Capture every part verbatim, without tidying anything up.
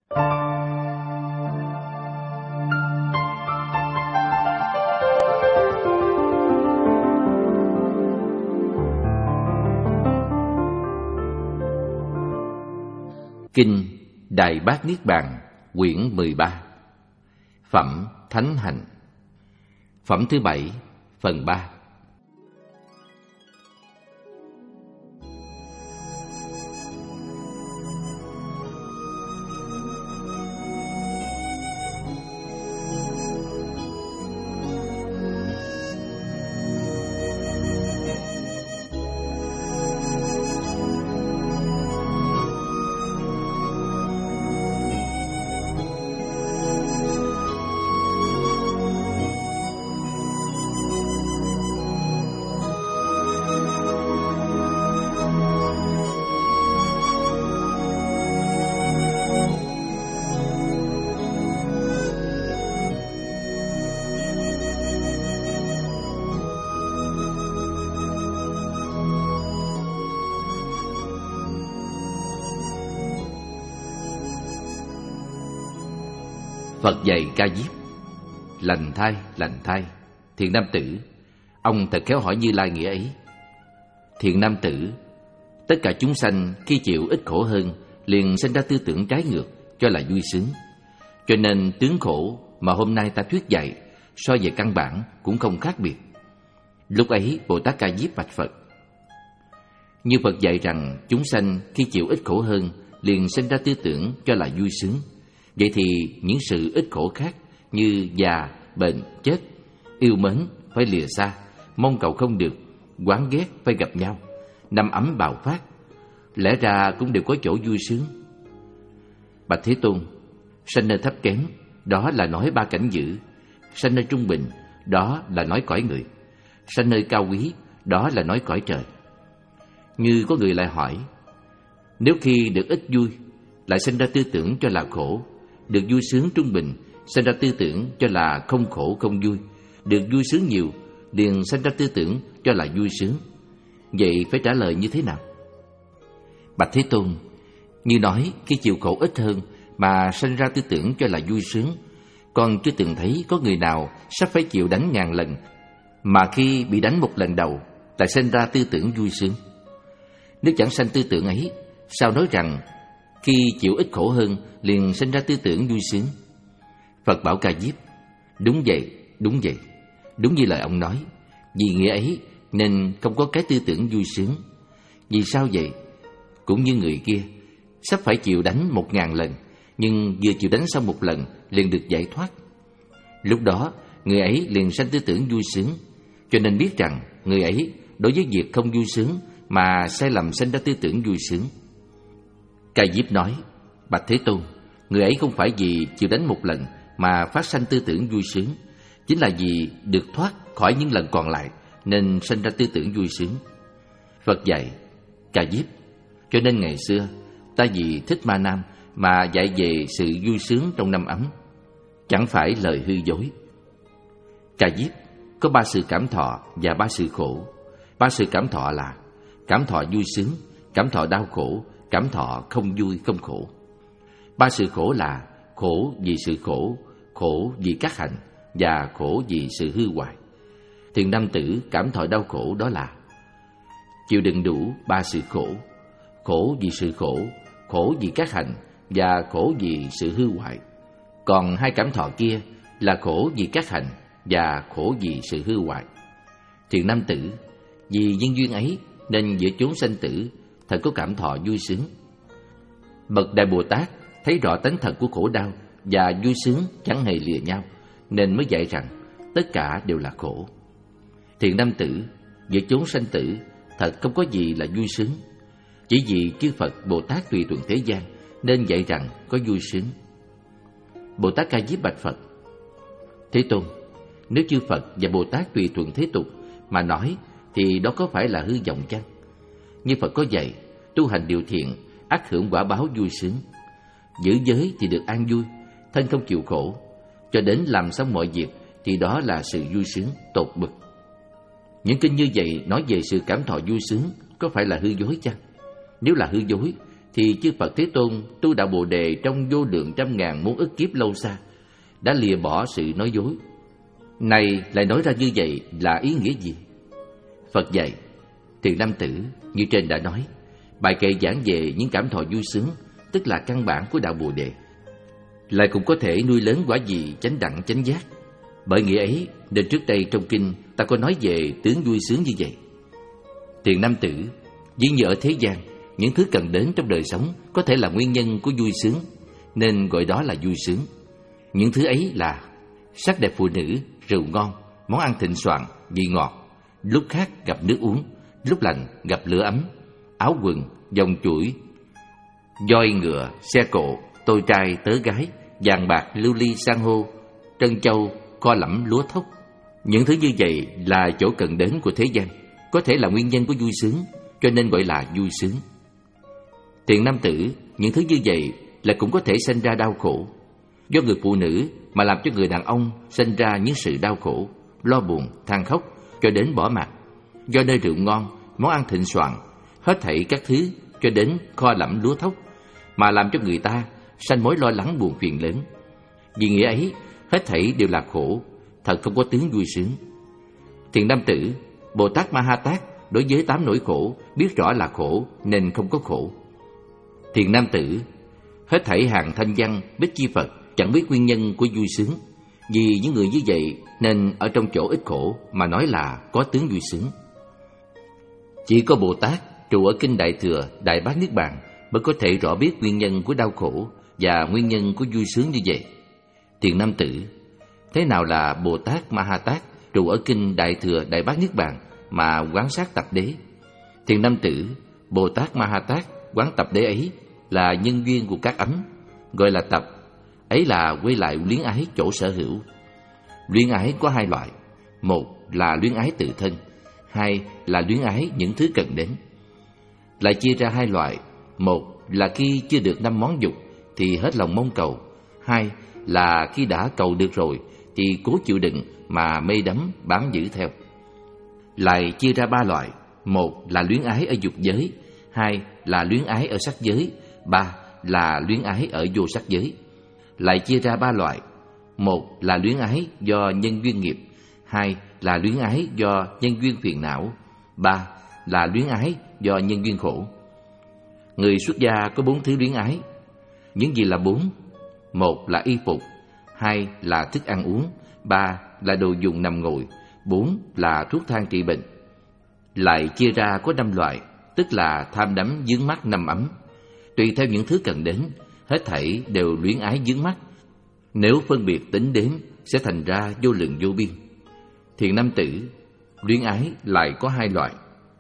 Kinh Đại Bát Niết Bàn, quyển mười ba. Phẩm Thánh Hạnh. Phẩm thứ bảy, phần ba. Phật dạy Ca Diếp: lành thai, lành thai, thiện nam tử, ông thật khéo hỏi Như Lai nghĩa ấy. Thiện nam tử, tất cả chúng sanh khi chịu ít khổ hơn liền sinh ra tư tưởng trái ngược, cho là vui sướng. Cho nên tướng khổ mà hôm nay ta thuyết dạy so về căn bản cũng không khác biệt. Lúc ấy Bồ Tát Ca Diếp bạch Phật: như Phật dạy rằng chúng sanh khi chịu ít khổ hơn liền sinh ra tư tưởng cho là vui sướng, vậy thì những sự ít khổ khác như già, bệnh, chết, yêu mến phải lìa xa, mong cầu không được, oán ghét phải gặp nhau, năm ấm bạo phát, lẽ ra cũng đều có chỗ vui sướng. Bạch Thế Tôn, sanh nơi thấp kém, đó là nói ba cảnh dữ; sanh nơi trung bình, đó là nói cõi người; sanh nơi cao quý, đó là nói cõi trời. Như có người lại hỏi, nếu khi được ít vui lại sinh ra tư tưởng cho là khổ, được vui sướng trung bình sinh ra tư tưởng cho là không khổ không vui, được vui sướng nhiều liền sinh ra tư tưởng cho là vui sướng, vậy phải trả lời như thế nào? Bạch Thế Tôn, như nói khi chịu khổ ít hơn mà sinh ra tư tưởng cho là vui sướng, con chưa từng thấy có người nào sắp phải chịu đánh ngàn lần mà khi bị đánh một lần đầu lại sinh ra tư tưởng vui sướng. Nếu chẳng sanh tư tưởng ấy, sao nói rằng khi chịu ít khổ hơn liền sinh ra tư tưởng vui sướng? Phật bảo Ca Diếp: đúng vậy, đúng vậy, đúng như lời ông nói. Vì nghĩa ấy nên không có cái tư tưởng vui sướng. Vì sao vậy? Cũng như người kia sắp phải chịu đánh một ngàn lần, nhưng vừa chịu đánh xong một lần liền được giải thoát. Lúc đó người ấy liền sanh tư tưởng vui sướng, cho nên biết rằng người ấy đối với việc không vui sướng mà sai lầm sanh ra tư tưởng vui sướng. Ca Diếp nói: bạch Thế Tôn, người ấy không phải vì chịu đánh một lần mà phát sanh tư tưởng vui sướng, chính là vì được thoát khỏi những lần còn lại nên sanh ra tư tưởng vui sướng. Phật dạy: Ca Diếp, cho nên ngày xưa ta vì Thích Ma Nam mà dạy về sự vui sướng trong năm ấm, chẳng phải lời hư dối. Ca Diếp, có ba sự cảm thọ và ba sự khổ. Ba sự cảm thọ là cảm thọ vui sướng, cảm thọ đau khổ, cảm thọ không vui không khổ. Ba sự khổ là khổ vì sự khổ, khổ vì các hạnh và khổ vì sự hư hoại. Thiện nam tử cảm thọ đau khổ đó là chịu đựng đủ ba sự khổ: khổ vì sự khổ, khổ vì các hạnh và khổ vì sự hư hoại. Còn hai cảm thọ kia là khổ vì các hạnh và khổ vì sự hư hoại. Thiện nam tử, vì nhân duyên ấy nên giữa chốn sanh tử thật có cảm thọ vui sướng. Bậc Đại Bồ Tát thấy rõ tánh thật của khổ đau và vui sướng chẳng hề lìa nhau, nên mới dạy rằng tất cả đều là khổ. Thiện nam tử, giữa chốn sanh tử thật không có gì là vui sướng. Chỉ vì chư Phật Bồ Tát tùy thuận thế gian nên dạy rằng có vui sướng. Bồ Tát Ca Diếp bạch Phật: Thế Tôn, nếu chư Phật và Bồ Tát tùy thuận thế tục mà nói thì đó có phải là hư vọng chăng? Như Phật có dạy, tu hành điều thiện ắt hưởng quả báo vui sướng. Giữ giới thì được an vui, thân không chịu khổ, cho đến làm xong mọi việc thì đó là sự vui sướng tột bực. Những kinh như vậy nói về sự cảm thọ vui sướng có phải là hư dối chăng? Nếu là hư dối thì chư Phật Thế Tôn tu đạo Bồ Đề trong vô lượng trăm ngàn muôn ức kiếp lâu xa đã lìa bỏ sự nói dối. Này lại nói ra như vậy là ý nghĩa gì? Phật dạy: Thiện nam tử, như trên đã nói, bài kệ giảng về những cảm thọ vui sướng, tức là căn bản của đạo Bồ Đề, lại cũng có thể nuôi lớn quả vị chánh đẳng chánh giác. Bởi nghĩa ấy nên trước đây trong kinh ta có nói về tướng vui sướng như vậy. Thiện nam tử, dĩ như ở thế gian, những thứ cần đến trong đời sống có thể là nguyên nhân của vui sướng, nên gọi đó là vui sướng. Những thứ ấy là sắc đẹp phụ nữ, rượu ngon, món ăn thịnh soạn, vị ngọt, lúc khác gặp nước uống, lúc lạnh gặp lửa ấm, áo quần, vòng chuỗi, voi ngựa, xe cộ, tôi trai tớ gái, vàng bạc, lưu ly, san hô, trân châu, kho lẫm, lúa thóc. Những thứ như vậy là chỗ cần đến của thế gian, có thể là nguyên nhân của vui sướng, cho nên gọi là vui sướng. Thiện nam tử, những thứ như vậy là cũng có thể sinh ra đau khổ. Do người phụ nữ mà làm cho người đàn ông sinh ra những sự đau khổ, lo buồn, than khóc, cho đến bỏ mặc. Do nơi rượu ngon, món ăn thịnh soạn, hết thảy các thứ cho đến kho lẫm lúa thóc, mà làm cho người ta sanh mối lo lắng buồn phiền lớn. Vì nghĩa ấy, hết thảy đều là khổ, thật không có tướng vui sướng. Thiện nam tử, Bồ Tát Ma Ha Tát đối với tám nỗi khổ biết rõ là khổ nên không có khổ. Thiện nam tử, hết thảy hàng thanh văn bích chi Phật chẳng biết nguyên nhân của vui sướng. Vì những người như vậy nên ở trong chỗ ít khổ mà nói là có tướng vui sướng. Chỉ có Bồ Tát trụ ở kinh Đại Thừa, Đại Bát Niết Bàn mới có thể rõ biết nguyên nhân của đau khổ và nguyên nhân của vui sướng như vậy. Thiện nam tử, thế nào là Bồ Tát Ma Ha Tát trụ ở kinh Đại Thừa, Đại Bát Niết Bàn mà quán sát tập đế? Thiện nam tử, Bồ Tát Ma Ha Tát quán tập đế ấy là nhân duyên của các ấm, gọi là tập. Ấy là quay lại luyến ái chỗ sở hữu. Luyến ái có hai loại: một là luyến ái tự thân, hai là luyến ái những thứ cần đến. Lại chia ra hai loại: một là khi chưa được năm món dục thì hết lòng mong cầu, hai là khi đã cầu được rồi thì cố chịu đựng mà mê đắm bám giữ theo. Lại chia ra ba loại: một là luyến ái ở dục giới, hai là luyến ái ở sắc giới, ba là luyến ái ở vô sắc giới. Lại chia ra ba loại: một là luyến ái do nhân duyên nghiệp, hai là luyến ái do nhân duyên phiền não, ba là luyến ái do nhân duyên khổ. Người xuất gia có bốn thứ luyến ái. Những gì là bốn? Một là y phục, hai là thức ăn uống, ba là đồ dùng nằm ngồi, bốn là thuốc thang trị bệnh. Lại chia ra có năm loại, tức là tham đắm vướng mắc năm ấm. Tùy theo những thứ cần đến, hết thảy đều luyến ái vướng mắc. Nếu phân biệt tính đếm sẽ thành ra vô lượng vô biên. Thiện nam tử, luyến ái lại có hai loại: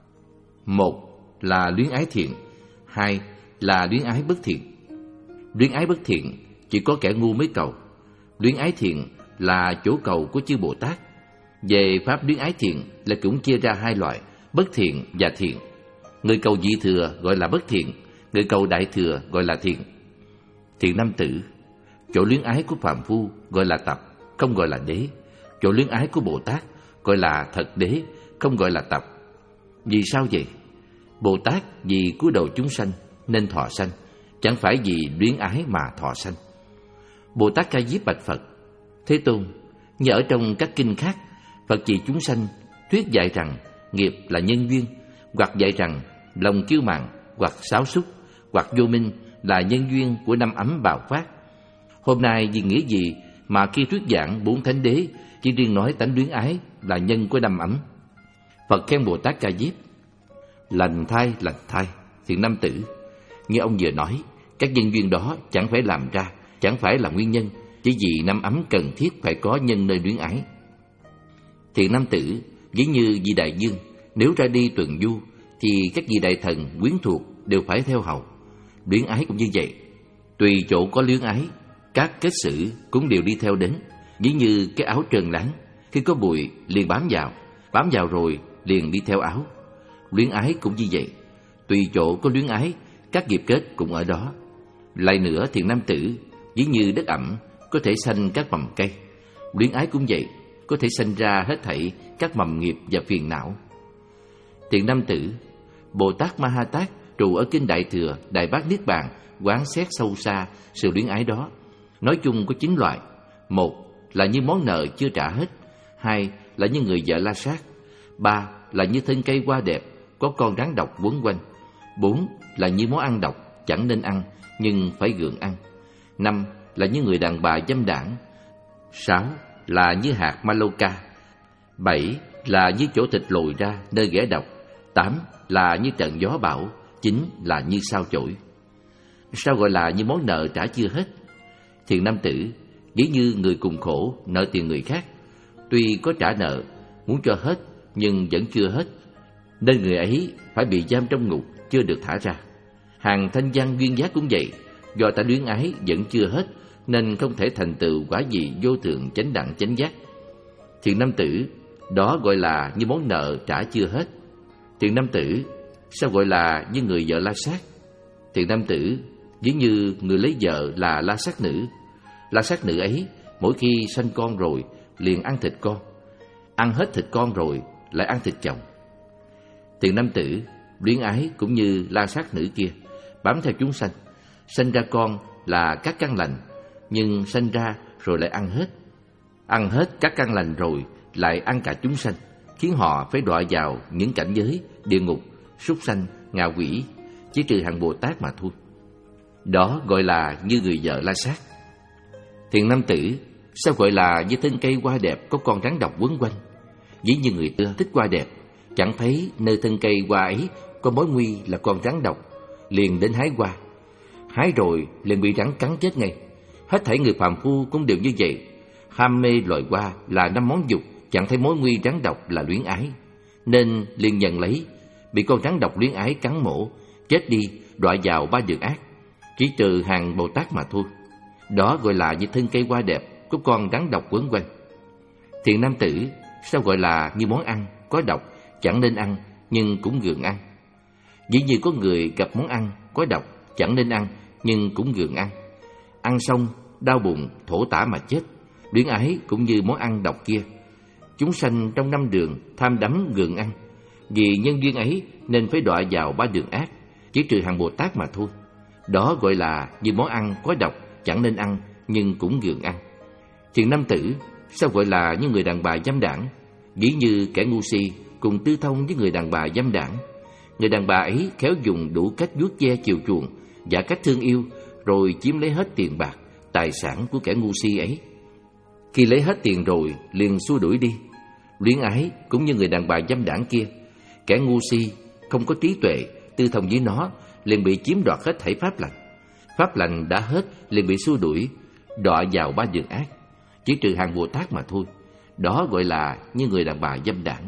một là luyến ái thiện, hai là luyến ái bất thiện. Luyến ái bất thiện chỉ có kẻ ngu mới cầu. Luyến ái thiện là chỗ cầu của chư Bồ Tát. Về pháp luyến ái thiện là cũng chia ra hai loại: bất thiện và thiện. Người cầu dị thừa gọi là bất thiện, người cầu đại thừa gọi là thiện. Thiện nam tử, chỗ luyến ái của phàm phu gọi là tập, không gọi là đế. Chỗ luyến ái của Bồ Tát gọi là thật đế, không gọi là tập. Vì sao vậy? Bồ Tát vì cứu độ chúng sanh nên thọ sanh, chẳng phải vì luyến ái mà thọ sanh. Bồ Tát Ca Diếp bạch Phật: Thế Tôn, như ở trong các kinh khác, Phật vì chúng sanh thuyết dạy rằng nghiệp là nhân duyên, hoặc dạy rằng lòng kiêu mạn, hoặc sáo xúc, hoặc vô minh là nhân duyên của năm ấm bạo phát. Hôm nay vì nghĩa gì mà khi thuyết giảng bốn thánh đế chỉ riêng nói tánh luyến ái là nhân của năm ấm? Phật khen Bồ Tát Ca Diếp: Lành thai, lành thai, thiện nam tử, như ông vừa nói, các nhân duyên đó chẳng phải làm ra, chẳng phải là nguyên nhân, chỉ vì năm ấm cần thiết phải có nhân nơi luyến ái. Thiện nam tử, ví như vị đại dương nếu ra đi tuần du thì các vị đại thần quyến thuộc đều phải theo hầu. Luyến ái cũng như vậy, tùy chỗ có luyến ái, các kết sử cũng đều đi theo đến. Ví như cái áo trơn láng, khi có bụi liền bám vào, bám vào rồi liền đi theo áo. Luyến ái cũng như vậy, tùy chỗ có luyến ái, các nghiệp kết cũng ở đó. Lại nữa, thiện nam tử, ví như đất ẩm có thể sanh các mầm cây. Luyến ái cũng vậy, có thể sanh ra hết thảy các mầm nghiệp và phiền não. Thiện nam tử, Bồ Tát Ma Ha Tát trụ ở kinh Đại Thừa, Đại Bát Niết Bàn, quán xét sâu xa sự luyến ái đó. Nói chung có chín loại. Một là như món nợ chưa trả hết. Hai là như người vợ la sát. Ba là như thân cây hoa đẹp, có con rắn độc quấn quanh. Bốn là như món ăn độc, chẳng nên ăn, nhưng phải gượng ăn. Năm là như người đàn bà dâm đảng. Sáu là như hạt maloca. Bảy là như chỗ thịt lồi ra nơi ghẻ độc. Tám là như trận gió bão. Chín là như sao chổi. Sao gọi là như món nợ trả chưa hết? Thiện nam tử, ví như người cùng khổ nợ tiền người khác, tuy có trả nợ, muốn cho hết nhưng vẫn chưa hết, nên người ấy phải bị giam trong ngục, chưa được thả ra. Hàng thanh văn duyên giác cũng vậy, do ta luyến ái vẫn chưa hết nên không thể thành tựu quả gì vô thượng chánh đẳng chánh giác. Thiện nam tử, đó gọi là như món nợ trả chưa hết. Thiện nam tử, sao gọi là như người vợ la sát? Thiện nam tử, ví như người lấy vợ là la sát nữ. La sát nữ ấy mỗi khi sanh con rồi liền ăn thịt con, ăn hết thịt con rồi lại ăn thịt chồng. Thiện nam tử, luyến ái cũng như la sát nữ kia, bám theo chúng sanh, sanh ra con là các căn lành, nhưng sanh ra rồi lại ăn hết, ăn hết các căn lành rồi lại ăn cả chúng sanh, khiến họ phải đọa vào những cảnh giới địa ngục, súc sanh, ngạ quỷ, chỉ trừ hàng Bồ Tát mà thôi. Đó gọi là như người vợ la sát. Thiện nam tử, sao gọi là như thân cây hoa đẹp có con rắn độc quấn quanh? Ví như người ta thích hoa đẹp, chẳng thấy nơi thân cây hoa ấy có mối nguy là con rắn độc, liền đến hái hoa. Hái rồi liền bị rắn cắn chết ngay. Hết thảy người phàm phu cũng đều như vậy. Ham mê loài hoa là năm món dục, chẳng thấy mối nguy rắn độc là luyến ái, nên liền nhận lấy, bị con rắn độc luyến ái cắn mổ, chết đi, đọa vào ba đường ác, chỉ trừ hàng Bồ Tát mà thôi. Đó gọi là như thân cây hoa đẹp có con rắn độc quấn quanh. Thiện nam tử, sao gọi là như món ăn có độc, chẳng nên ăn, nhưng cũng gượng ăn. Dĩ như có người gặp món ăn có độc, chẳng nên ăn, nhưng cũng gượng ăn. Ăn xong, đau bụng, thổ tả mà chết. Luyến ái cũng như món ăn độc kia. Chúng sanh trong năm đường, tham đắm gượng ăn. Vì nhân duyên ấy nên phải đọa vào ba đường ác, chỉ trừ hàng Bồ Tát mà thôi. Đó gọi là như món ăn có độc, chẳng nên ăn, nhưng cũng gượng ăn. Thiện nam tử, sao gọi là như người đàn bà dâm đảng? Ví như kẻ ngu si cùng tư thông với người đàn bà dâm đảng. Người đàn bà ấy khéo dùng đủ cách vuốt ve chiều chuộng và cách thương yêu, rồi chiếm lấy hết tiền bạc, tài sản của kẻ ngu si ấy. Khi lấy hết tiền rồi, liền xua đuổi đi. Luyến ái cũng như người đàn bà dâm đảng kia. Kẻ ngu si không có trí tuệ, tư thông với nó, liền bị chiếm đoạt hết thảy pháp lành. Pháp lành đã hết, liền bị xua đuổi, đọa vào ba đường ác, chỉ trừ hàng Bồ Tát mà thôi. Đó gọi là như người đàn bà dâm đảng.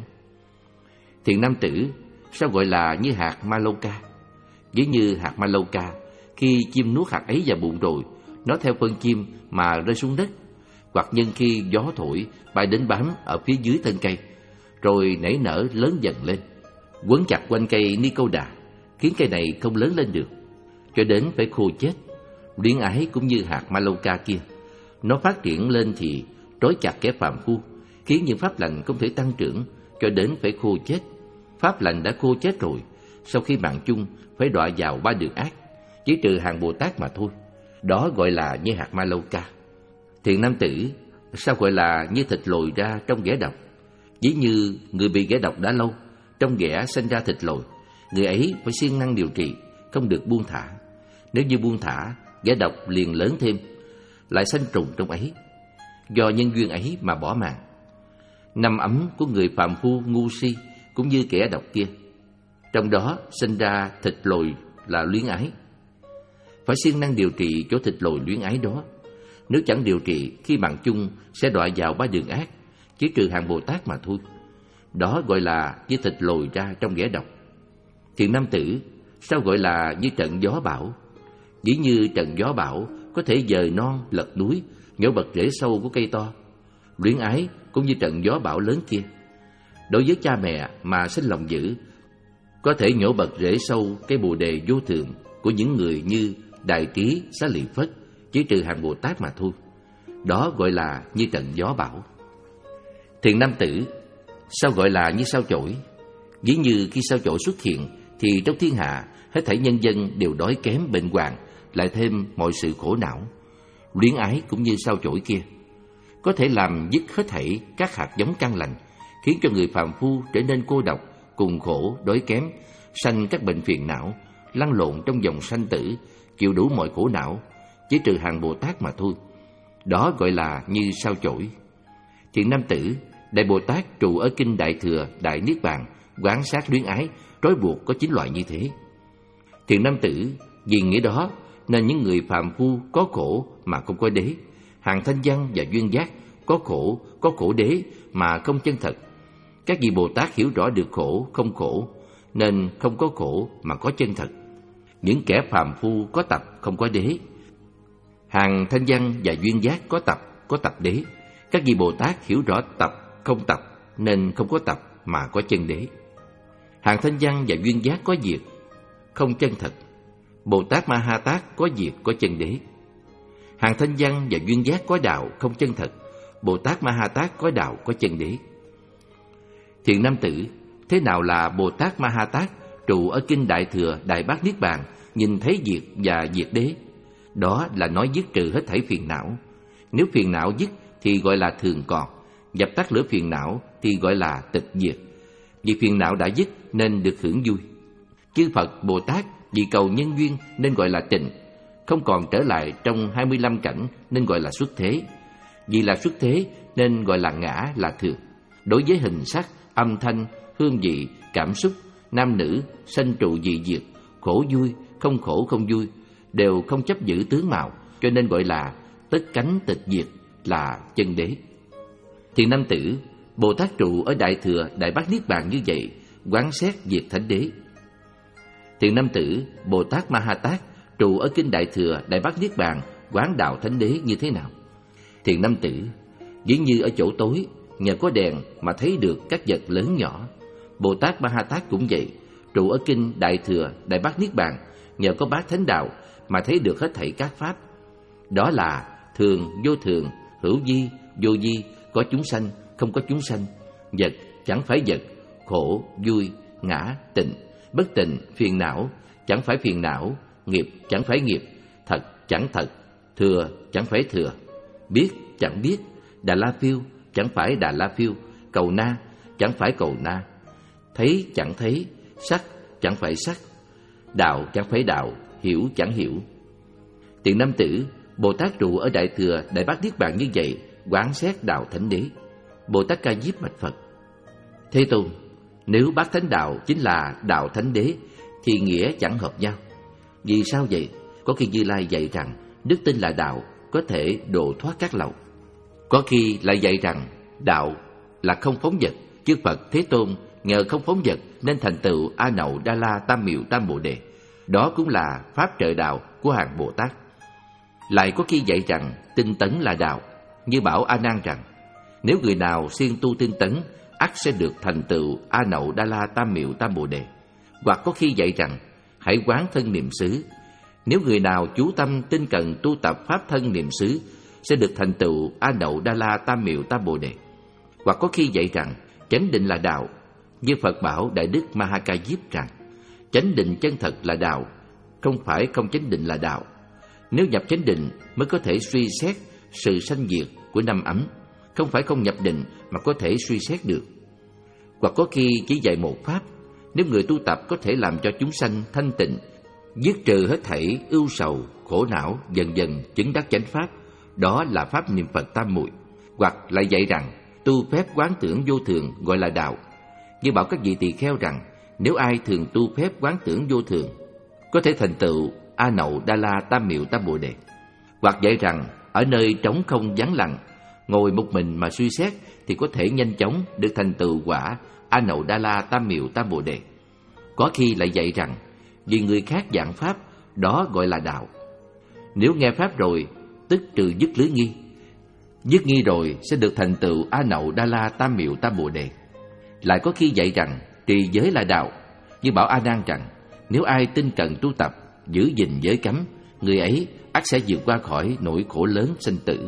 Thiện nam tử, sao gọi là như hạt maloca? Ví như hạt maloca, khi chim nuốt hạt ấy vào bụng rồi, nó theo phân chim mà rơi xuống đất, hoặc nhân khi gió thổi bay đến bám ở phía dưới thân cây, rồi nảy nở lớn dần lên, quấn chặt quanh cây ni câu đà, khiến cây này không lớn lên được, cho đến phải khô chết. Luyến ái cũng như hạt maloca kia, nó phát triển lên thì trói chặt kẻ phàm phu, khiến những pháp lành không thể tăng trưởng, cho đến phải khô chết. Pháp lành đã khô chết rồi, sau khi mạng chung phải đọa vào ba đường ác, chỉ trừ hàng Bồ Tát mà thôi. Đó gọi là như hạt maloca. Thiện nam tử, sao gọi là như thịt lồi ra trong ghẻ độc? Ví như người bị ghẻ độc đã lâu, trong ghẻ sinh ra thịt lồi, người ấy phải siêng năng điều trị, không được buông thả. Nếu như buông thả, ghẻ độc liền lớn thêm, lại sanh trùng trong ấy, do nhân duyên ấy mà bỏ mạng. Năm ấm của người phàm phu ngu si cũng như kẻ độc kia, trong đó sinh ra thịt lồi là luyến ái. Phải siêng năng điều trị chỗ thịt lồi luyến ái đó. Nếu chẳng điều trị, khi mạng chung sẽ đọa vào ba đường ác, chỉ trừ hàng Bồ Tát mà thôi. Đó gọi là như thịt lồi ra trong ghẻ độc. Thiện nam tử, sao gọi là như trận gió bão? Ví như trận gió bão có thể dời non lật núi, nhổ bật rễ sâu của cây to. Luyến ái cũng như trận gió bão lớn kia. Đối với cha mẹ mà sinh lòng dữ, có thể nhổ bật rễ sâu cây bồ đề vô thượng của những người như Đại Trí, Xá Lợi Phất, chỉ trừ hàng Bồ Tát mà thôi. Đó gọi là như trận gió bão. Thiện nam tử, sao gọi là như sao chổi? Ví như khi sao chổi xuất hiện thì trong thiên hạ hết thảy nhân dân đều đói kém bệnh hoạn, lại thêm mọi sự khổ não. Luyến ái cũng như sao chổi kia, có thể làm dứt hết thảy các hạt giống căn lành, khiến cho người phàm phu trở nên cô độc, cùng khổ, đói kém, sanh các bệnh phiền não, lăn lộn trong dòng sanh tử, chịu đủ mọi khổ não, chỉ trừ hàng Bồ Tát mà thôi. Đó gọi là như sao chổi. Thiện nam tử, Đại Bồ Tát trụ ở kinh Đại Thừa, Đại Niết Bàn, quán sát luyến ái, trói buộc có chín loại như thế. Thiện nam tử, vì nghĩa đó nên những người phàm phu có khổ mà không có đế, hàng thanh văn và duyên giác có khổ, có khổ đế mà không chân thật. Các vị Bồ Tát hiểu rõ được khổ không khổ, nên không có khổ mà có chân thật. Những kẻ phàm phu có tập không có đế, hàng thanh văn và duyên giác có tập, có tập đế. Các vị Bồ Tát hiểu rõ tập không tập, nên không có tập mà có chân đế. Hàng thanh văn và duyên giác có diệt, không chân thật. Bồ Tát Ma Ha Tát có diệt, có chân đế. Hàng thanh văn và duyên giác có đạo, không chân thật. Bồ Tát Ma Ha Tát có đạo, có chân đế. Thiện nam tử, thế nào là Bồ Tát Ma Ha Tát trụ ở kinh Đại Thừa, Đại Bát Niết Bàn, nhìn thấy diệt và diệt đế? Đó là nói dứt trừ hết thảy phiền não. Nếu phiền não dứt thì gọi là thường còn, dập tắt lửa phiền não thì gọi là tịch diệt. Vì phiền não đã dứt nên được hưởng vui. Chư Phật Bồ Tát vì cầu nhân duyên nên gọi là tịnh, không còn trở lại trong hai mươi lăm cảnh nên gọi là xuất thế. Vì là xuất thế nên gọi là ngã, là thường. Đối với hình sắc, âm thanh, hương vị, cảm xúc, nam nữ, sanh trụ dị diệt, khổ vui, không khổ không vui, đều không chấp giữ tướng mạo, cho nên gọi là tất cánh tịch diệt, là chân đế. Thiện nam tử, Bồ Tát trụ ở Đại Thừa, Đại Bát Niết Bàn như vậy, quán xét diệt thánh đế. Thiện nam tử, Bồ Tát Ma Ha Tát trụ ở kinh Đại Thừa, Đại Bát Niết Bàn, quán đạo thánh đế như thế nào? Thiện nam tử, dĩ như ở chỗ tối, nhờ có đèn mà thấy được các vật lớn nhỏ. Bồ Tát Ma Ha Tát cũng vậy, trụ ở kinh Đại Thừa, Đại Bát Niết Bàn, nhờ có bát thánh đạo mà thấy được hết thảy các pháp. Đó là thường, vô thường, hữu vi, vô vi, có chúng sanh, không có chúng sanh, vật, chẳng phải vật, khổ, vui, ngã, tịnh, bất tịnh, phiền não, chẳng phải phiền não, nghiệp, chẳng phải nghiệp, thật, chẳng thật, thừa, chẳng phải thừa, biết, chẳng biết, Đà La Phiêu, chẳng phải Đà La Phiêu, cầu na, chẳng phải cầu na, thấy, chẳng thấy, sắc, chẳng phải sắc, đạo, chẳng phải đạo, hiểu, chẳng hiểu. Thiện nam tử, Bồ Tát trụ ở Đại Thừa, Đại Bát Niết Bàn như vậy, quán xét đạo thánh đế. Bồ Tát Ca Diếp bạch Phật: Thế Tôn, nếu bát thánh đạo chính là đạo thánh đế thì nghĩa chẳng hợp nhau. Vì sao vậy? Có khi Như Lai dạy rằng đức tin là đạo, có thể độ thoát các lậu. Có khi lại dạy rằng đạo là không phóng vật, chư Phật Thế Tôn nhờ không phóng vật nên thành tựu A Nậu Đa La Tam Miệu Tam Bồ Đề. Đó cũng là pháp trợ đạo của hàng Bồ Tát. Lại có khi dạy rằng tinh tấn là đạo, như bảo A Nan rằng nếu người nào siêng tu tinh tấn, ắt sẽ được thành tựu A Nậu Đa La Tam Miệu Tam Bồ Đề. Hoặc có khi dạy rằng hãy quán thân niệm xứ, nếu người nào chú tâm tinh cần tu tập pháp thân niệm xứ sẽ được thành tựu A Nậu Đa La Tam Miệu Tam Bồ Đề. Hoặc có khi dạy rằng chánh định là đạo, như Phật bảo Đại Đức Ma Ha Ca Diếp rằng chánh định chân thật là đạo, không phải không chánh định là đạo. Nếu nhập chánh định mới có thể suy xét sự sanh diệt của năm ấm, không phải không nhập định mà có thể suy xét được. Hoặc có khi chỉ dạy một pháp, nếu người tu tập có thể làm cho chúng sanh thanh tịnh, dứt trừ hết thảy ưu sầu, khổ não, dần dần chứng đắc chánh pháp, đó là pháp niệm Phật tam muội. Hoặc lại dạy rằng tu phép quán tưởng vô thường gọi là đạo, như bảo các vị tỳ kheo rằng nếu ai thường tu phép quán tưởng vô thường có thể thành tựu A Nậu Đa La Tam Miệu Tam Bồ Đề. Hoặc dạy rằng ở nơi trống không vắng lặng, ngồi một mình mà suy xét thì có thể nhanh chóng được thành tựu quả A Nậu Đa La Tam Miệu Tam Bồ Đề. Có khi lại dạy rằng vì người khác giảng pháp, đó gọi là đạo. Nếu nghe pháp rồi tức trừ dứt lưới nghi, dứt nghi rồi sẽ được thành tựu A Nậu Đa La Tam Miệu Tam Bồ Đề. Lại có khi dạy rằng trì giới là đạo, như bảo A Nan rằng nếu ai tinh cần tu tập, giữ gìn giới cấm, người ấy ắt sẽ vượt qua khỏi nỗi khổ lớn sinh tử.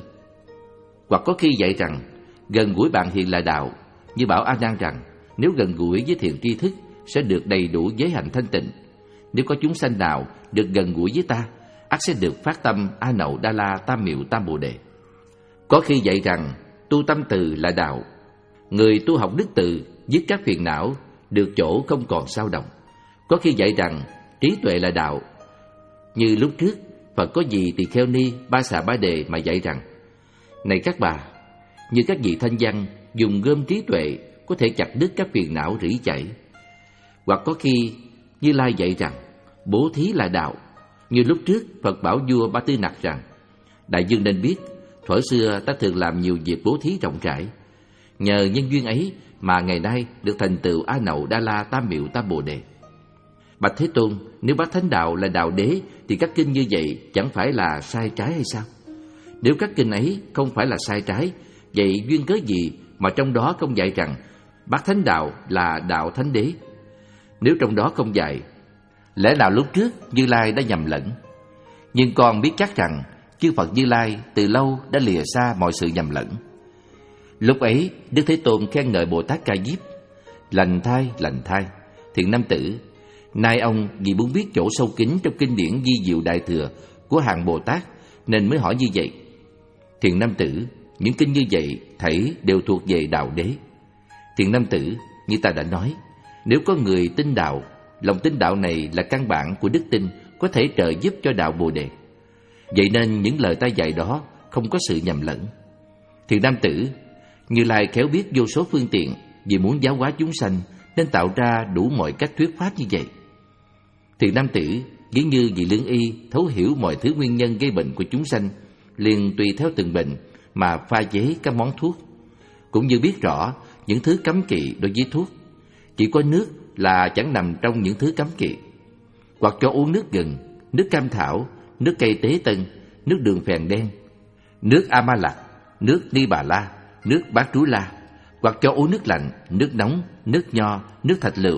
Hoặc có khi dạy rằng gần gũi bạn hiền là đạo, như bảo A Nan rằng nếu gần gũi với thiện tri thức sẽ được đầy đủ giới hạnh thanh tịnh. nếu có chúng sanh nào được gần gũi với ta, ắt sẽ được phát tâm A Nậu Đa La Tam Miệu Tam Bồ Đề. Có khi dạy rằng tu tâm từ là đạo, người tu học đức từ dứt các phiền não, được chỗ không còn sao động. Có khi dạy rằng trí tuệ là đạo, như lúc trước Phật có gì Tỳ Kheo Ni Ba Xà Ba Đề mà dạy rằng: này các bà, như các vị thanh văn dùng gươm trí tuệ có thể chặt đứt các phiền não rỉ chảy. Hoặc có khi Như Lai dạy rằng bố thí là đạo, như lúc trước Phật bảo vua Ba Tư Nặc rằng: đại dương nên biết, thuở xưa ta thường làm nhiều việc bố thí rộng rãi, nhờ nhân duyên ấy mà ngày nay được thành tựu A Nậu Đa La Tam Miệu Tam Bồ Đề. Bạch Thế Tôn, nếu bác thánh đạo là đạo đế thì các kinh như vậy chẳng phải là sai trái hay sao? Nếu các kinh ấy không phải là sai trái, vậy duyên cớ gì mà trong đó không dạy rằng bác thánh đạo là đạo thánh đế? Nếu trong đó không dạy, lẽ nào lúc trước Như Lai đã nhầm lẫn? Nhưng con biết chắc rằng chư Phật Như Lai từ lâu đã lìa xa mọi sự nhầm lẫn. Lúc ấy Đức Thế Tôn khen ngợi Bồ Tát Ca Diếp: lành thai, lành thai, thiện nam tử, nay ông vì muốn biết chỗ sâu kín trong kinh điển Di Diệu Đại Thừa của hàng Bồ Tát nên mới hỏi như vậy. Thiện nam tử, những kinh như vậy thảy đều thuộc về đạo đế. Thiện nam tử, như ta đã nói, nếu có người tin đạo, lòng tin đạo này là căn bản của đức tin, có thể trợ giúp cho đạo Bồ Đề. Vậy nên những lời ta dạy đó không có sự nhầm lẫn. Thiện nam tử, Như Lai khéo biết vô số phương tiện vì muốn giáo hóa chúng sanh nên tạo ra đủ mọi cách thuyết pháp như vậy. Thiện nam tử, ví như vị lương y thấu hiểu mọi thứ nguyên nhân gây bệnh của chúng sanh, liền tùy theo từng bệnh mà pha chế các món thuốc, cũng như biết rõ những thứ cấm kỵ đối với thuốc. Chỉ có nước là chẳng nằm trong những thứ cấm kỵ. Hoặc cho uống nước gừng, nước cam thảo, nước cây tế tân, nước đường phèn đen, nước ama lạc, nước ni bà la, nước bát trúi la. Hoặc cho uống nước lạnh, nước nóng, nước nho, nước thạch lựu.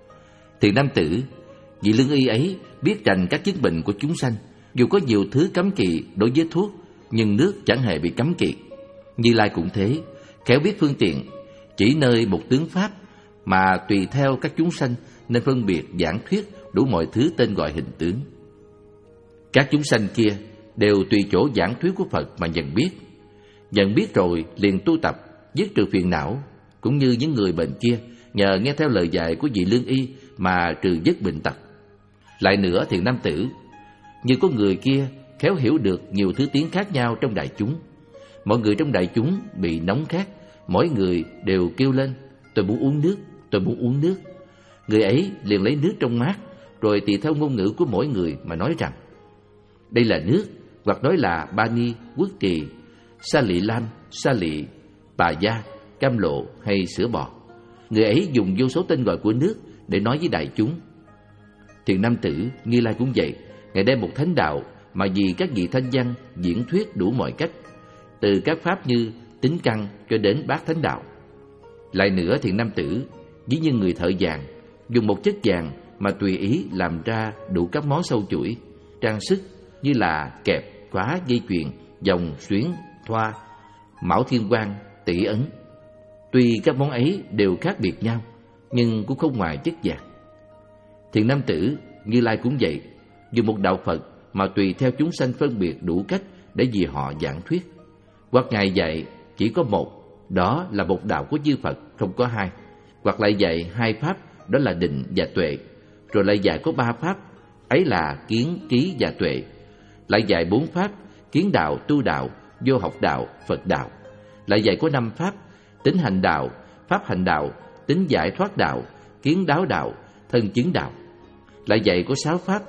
Thiện nam tử, vị lương y ấy biết rành các chứng bệnh của chúng sanh, dù có nhiều thứ cấm kỵ đối với thuốc, nhưng nước chẳng hề bị cấm kỵ. Như Lai cũng thế, khéo biết phương tiện, chỉ nơi một tướng pháp mà tùy theo các chúng sanh nên phân biệt giảng thuyết đủ mọi thứ tên gọi hình tướng. Các chúng sanh kia đều tùy chỗ giảng thuyết của Phật mà nhận biết. Nhận biết rồi liền tu tập, dứt trừ phiền não, cũng như những người bệnh kia nhờ nghe theo lời dạy của vị lương y mà trừ dứt bệnh tật. Lại nữa, thiện nam tử, như có người kia khéo hiểu được nhiều thứ tiếng khác nhau trong đại chúng. Mọi người trong đại chúng bị nóng khát, mỗi người đều kêu lên: tôi muốn uống nước, tôi muốn uống nước. Người ấy liền lấy nước trong mát, rồi tùy theo ngôn ngữ của mỗi người mà nói rằng đây là nước, hoặc nói là ba ni, quốc trì, sa lị lam, sa lị, bà gia, cam lộ hay sữa bò. Người ấy dùng vô số tên gọi của nước để nói với đại chúng. Thiện nam tử, Như Lai cũng vậy, Ngài đem một thánh đạo mà vì các vị thanh văn diễn thuyết đủ mọi cách, từ các pháp như tính căn cho đến bát thánh đạo. Lại nữa, thiện nam tử, ví như người thợ vàng dùng một chất vàng mà tùy ý làm ra đủ các món sâu chuỗi, trang sức như là kẹp, khóa, dây chuyền, vòng, xuyến, thoa, mão thiên quang, tỷ ấn. Tuy các món ấy đều khác biệt nhau, nhưng cũng không ngoài chất vàng. Thiện nam tử, Như Lai cũng vậy, dùng một đạo Phật mà tùy theo chúng sanh phân biệt đủ cách để vì họ giảng thuyết. Hoặc Ngài dạy chỉ có một, đó là một đạo của chư Phật, không có hai. Hoặc lại dạy hai pháp, đó là định và tuệ. Rồi lại dạy có ba pháp, ấy là kiến, trí và tuệ. Lại dạy bốn pháp, kiến đạo, tu đạo, vô học đạo, Phật đạo. Lại dạy có năm pháp, tính hành đạo, pháp hành đạo, tính giải thoát đạo, kiến đáo đạo, thân chứng đạo. Lại dạy có sáu pháp,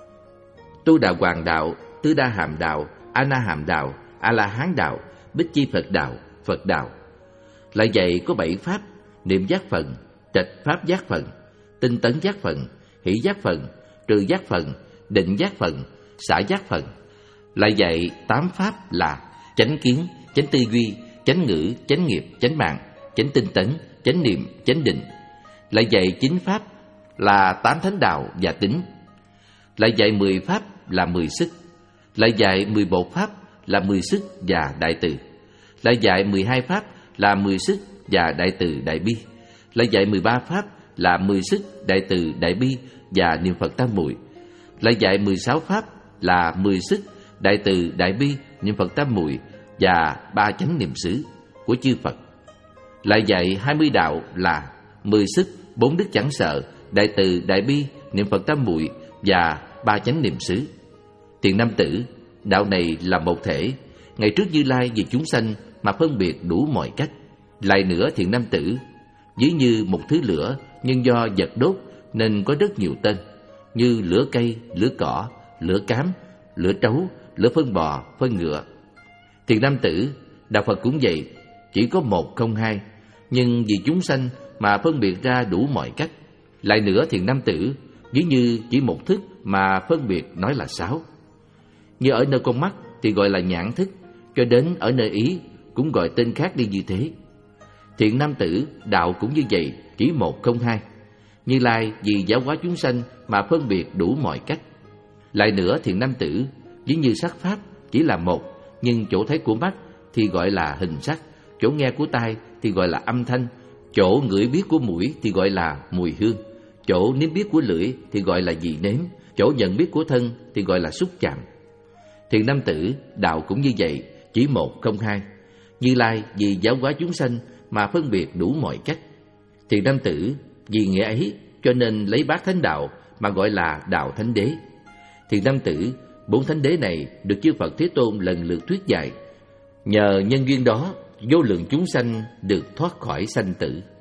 tu đà hoàng đạo, tứ đa hàm đạo, a na hàm đạo, a la hán đạo, bích chi Phật đạo, Phật đạo. Lại dạy có bảy pháp, niệm giác phần, trạch pháp giác phần, tinh tấn giác phần, hỷ giác phần, trừ giác phần, định giác phần, xả giác phần. Lại dạy tám pháp là chánh kiến, chánh tư duy, chánh ngữ, chánh nghiệp, chánh mạng, chánh tinh tấn, chánh niệm, chánh định. Lại dạy chín pháp là tám thánh đạo và tính. Lại dạy mười pháp là mười sức. Lại dạy mười một pháp là mười sức và đại từ. Lại dạy mười hai pháp là mười sức và đại từ đại bi. Lại dạy mười ba pháp là mười sức đại từ đại bi và niệm Phật tam muội. Lại dạy mười sáu pháp là mười sức đại từ đại bi niệm Phật tam muội và ba chánh niệm xứ của chư Phật. Lại dạy hai mươi đạo là mười sức bốn đức chẳng sợ đại từ đại bi niệm Phật tam muội và ba chánh niệm xứ. Thiện nam tử, đạo này là một thể, ngày trước Như Lai vì chúng sanh mà phân biệt đủ mọi cách. Lại nữa thiện nam tử, ví như một thứ lửa nhưng do vật đốt nên có rất nhiều tên, như lửa cây, lửa cỏ, lửa cám, lửa trấu, lửa phân bò, phân ngựa. Thiện nam tử, đạo Phật cũng vậy, chỉ có một không hai, nhưng vì chúng sanh mà phân biệt ra đủ mọi cách. Lại nữa thiện nam tử, ví như chỉ một thức mà phân biệt nói là sáu. Như ở nơi con mắt thì gọi là nhãn thức, cho đến ở nơi ý cũng gọi tên khác đi như thế. Thiện nam tử, đạo cũng như vậy, chỉ một không hai. Như Lai vì giáo hóa chúng sanh mà phân biệt đủ mọi cách. Lại nữa thiện nam tử, ví như sắc pháp chỉ là một, nhưng chỗ thấy của mắt thì gọi là hình sắc, chỗ nghe của tai thì gọi là âm thanh, chỗ ngửi biết của mũi thì gọi là mùi hương, chỗ nếm biết của lưỡi thì gọi là vị nếm, chỗ nhận biết của thân thì gọi là xúc chạm. Thiện nam tử, đạo cũng như vậy, chỉ một không hai. Như Lai vì giáo hóa chúng sanh mà phân biệt đủ mọi cách. Thiện nam tử, vì nghĩa ấy cho nên lấy bát thánh đạo mà gọi là đạo thánh đế. Thiện nam tử, bốn thánh đế này được chư Phật Thế Tôn lần lượt thuyết dạy. Nhờ nhân duyên đó, vô lượng chúng sanh được thoát khỏi sanh tử.